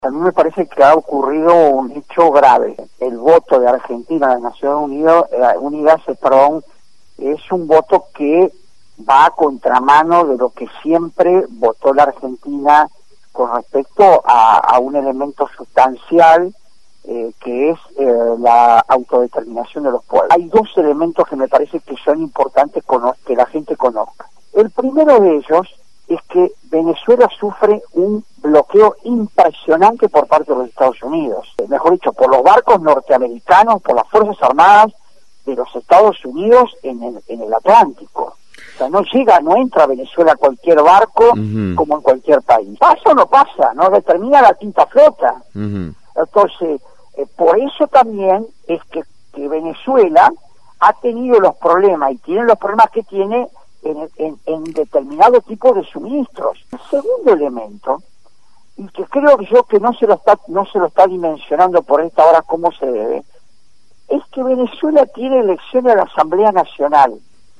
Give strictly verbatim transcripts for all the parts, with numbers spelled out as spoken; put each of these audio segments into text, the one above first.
A mí me parece que ha ocurrido un hecho grave. El voto de Argentina de Naciones Unidas, eh, Unidas eh, perdón, es un voto que va a contramano de lo que siempre votó la Argentina con respecto a, a un elemento sustancial eh, que es eh, la autodeterminación de los pueblos. Hay dos elementos que me parece que son importantes que la gente conozca. El primero de ellos es que Venezuela sufre un bloqueo impresionante por parte de los Estados Unidos, eh, mejor dicho, por los barcos norteamericanos, por las Fuerzas Armadas de los Estados Unidos en el, en el Atlántico. O sea, no llega, no entra a Venezuela cualquier barco uh-huh. como en cualquier país. ¿Pasa o no pasa? No determina la quinta flota. Uh-huh. Entonces, eh, por eso también es que, que Venezuela ha tenido los problemas y tiene los problemas que tiene En, en, en determinado tipo de suministros. El segundo elemento, y que creo yo que no se lo está no se lo está dimensionando por esta hora como se debe, es que Venezuela tiene elecciones a la Asamblea Nacional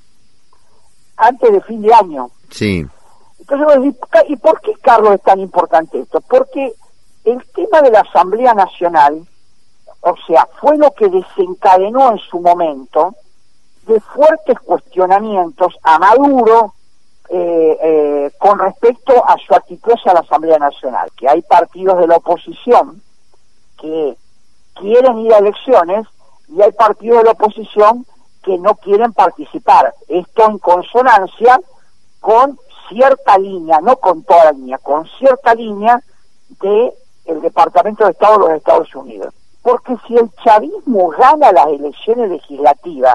antes de fin de año. Sí. Entonces, ¿y por qué, Carlos, es tan importante esto? Porque el tema de la Asamblea Nacional, o sea, fue lo que desencadenó en su momento de fuertes cuestionamientos a Maduro eh, eh, con respecto a su actitud hacia la Asamblea Nacional, que hay partidos de la oposición que quieren ir a elecciones y hay partidos de la oposición que no quieren participar. Esto en consonancia con cierta línea, no con toda la línea, con cierta línea de el Departamento de Estado de los Estados Unidos. Porque si el chavismo gana las elecciones legislativas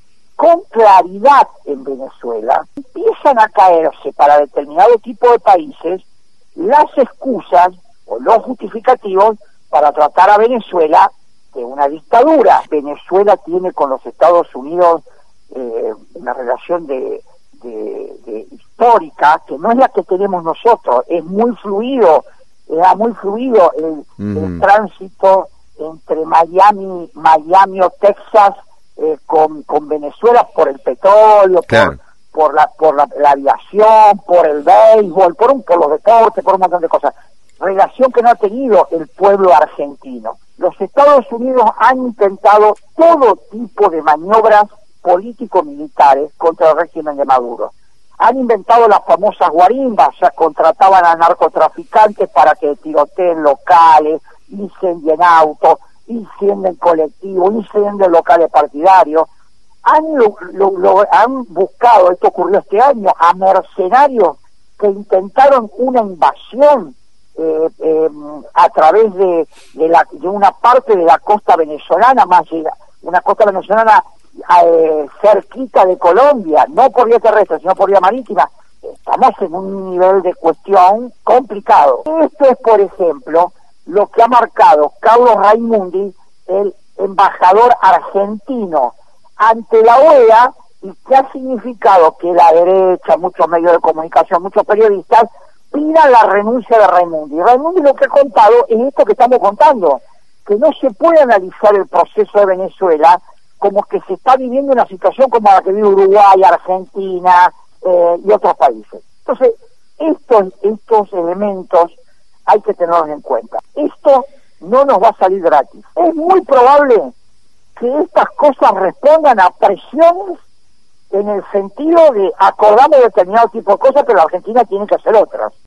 con claridad en Venezuela, empiezan a caerse para determinado tipo de países las excusas o los justificativos para tratar a Venezuela de una dictadura. Venezuela tiene con los Estados Unidos eh, una relación de, de, de histórica que no es la que tenemos nosotros, es muy fluido, era muy fluido el, mm. el tránsito entre Miami, Miami o Texas, Eh, con, con Venezuela por el petróleo, claro. por, por, la, por la, la aviación, por el béisbol, por, un, por los deportes, por un montón de cosas. Relación que no ha tenido el pueblo argentino. Los Estados Unidos han intentado todo tipo de maniobras político-militares contra el régimen de Maduro. Han inventado las famosas guarimbas, o sea, contrataban a narcotraficantes para que tiroteen locales, incendien autos, incendios colectivos, incendios locales partidarios. Han, lo, lo, lo, han buscado, esto ocurrió este año, a mercenarios que intentaron una invasión eh, eh, a través de, de, la, de una parte de la costa venezolana, más llega, una costa venezolana eh, cerquita de Colombia, no por vía terrestre, sino por vía marítima. Estamos en un nivel de cuestión complicado. Esto es, por ejemplo, lo que ha marcado Carlos Raimundi, el embajador argentino ante la O E A, y que ha significado que la derecha, muchos medios de comunicación, muchos periodistas pidan la renuncia de Raimundi. Raimundi lo que ha contado es esto que estamos contando, que no se puede analizar el proceso de Venezuela como que se está viviendo una situación como la que vive Uruguay, Argentina eh, y otros países. Entonces, estos, estos elementos hay que tenerlos en cuenta. Esto no nos va a salir gratis. Es muy probable que estas cosas respondan a presiones en el sentido de acordamos determinado tipo de cosas, pero la Argentina tiene que hacer otras.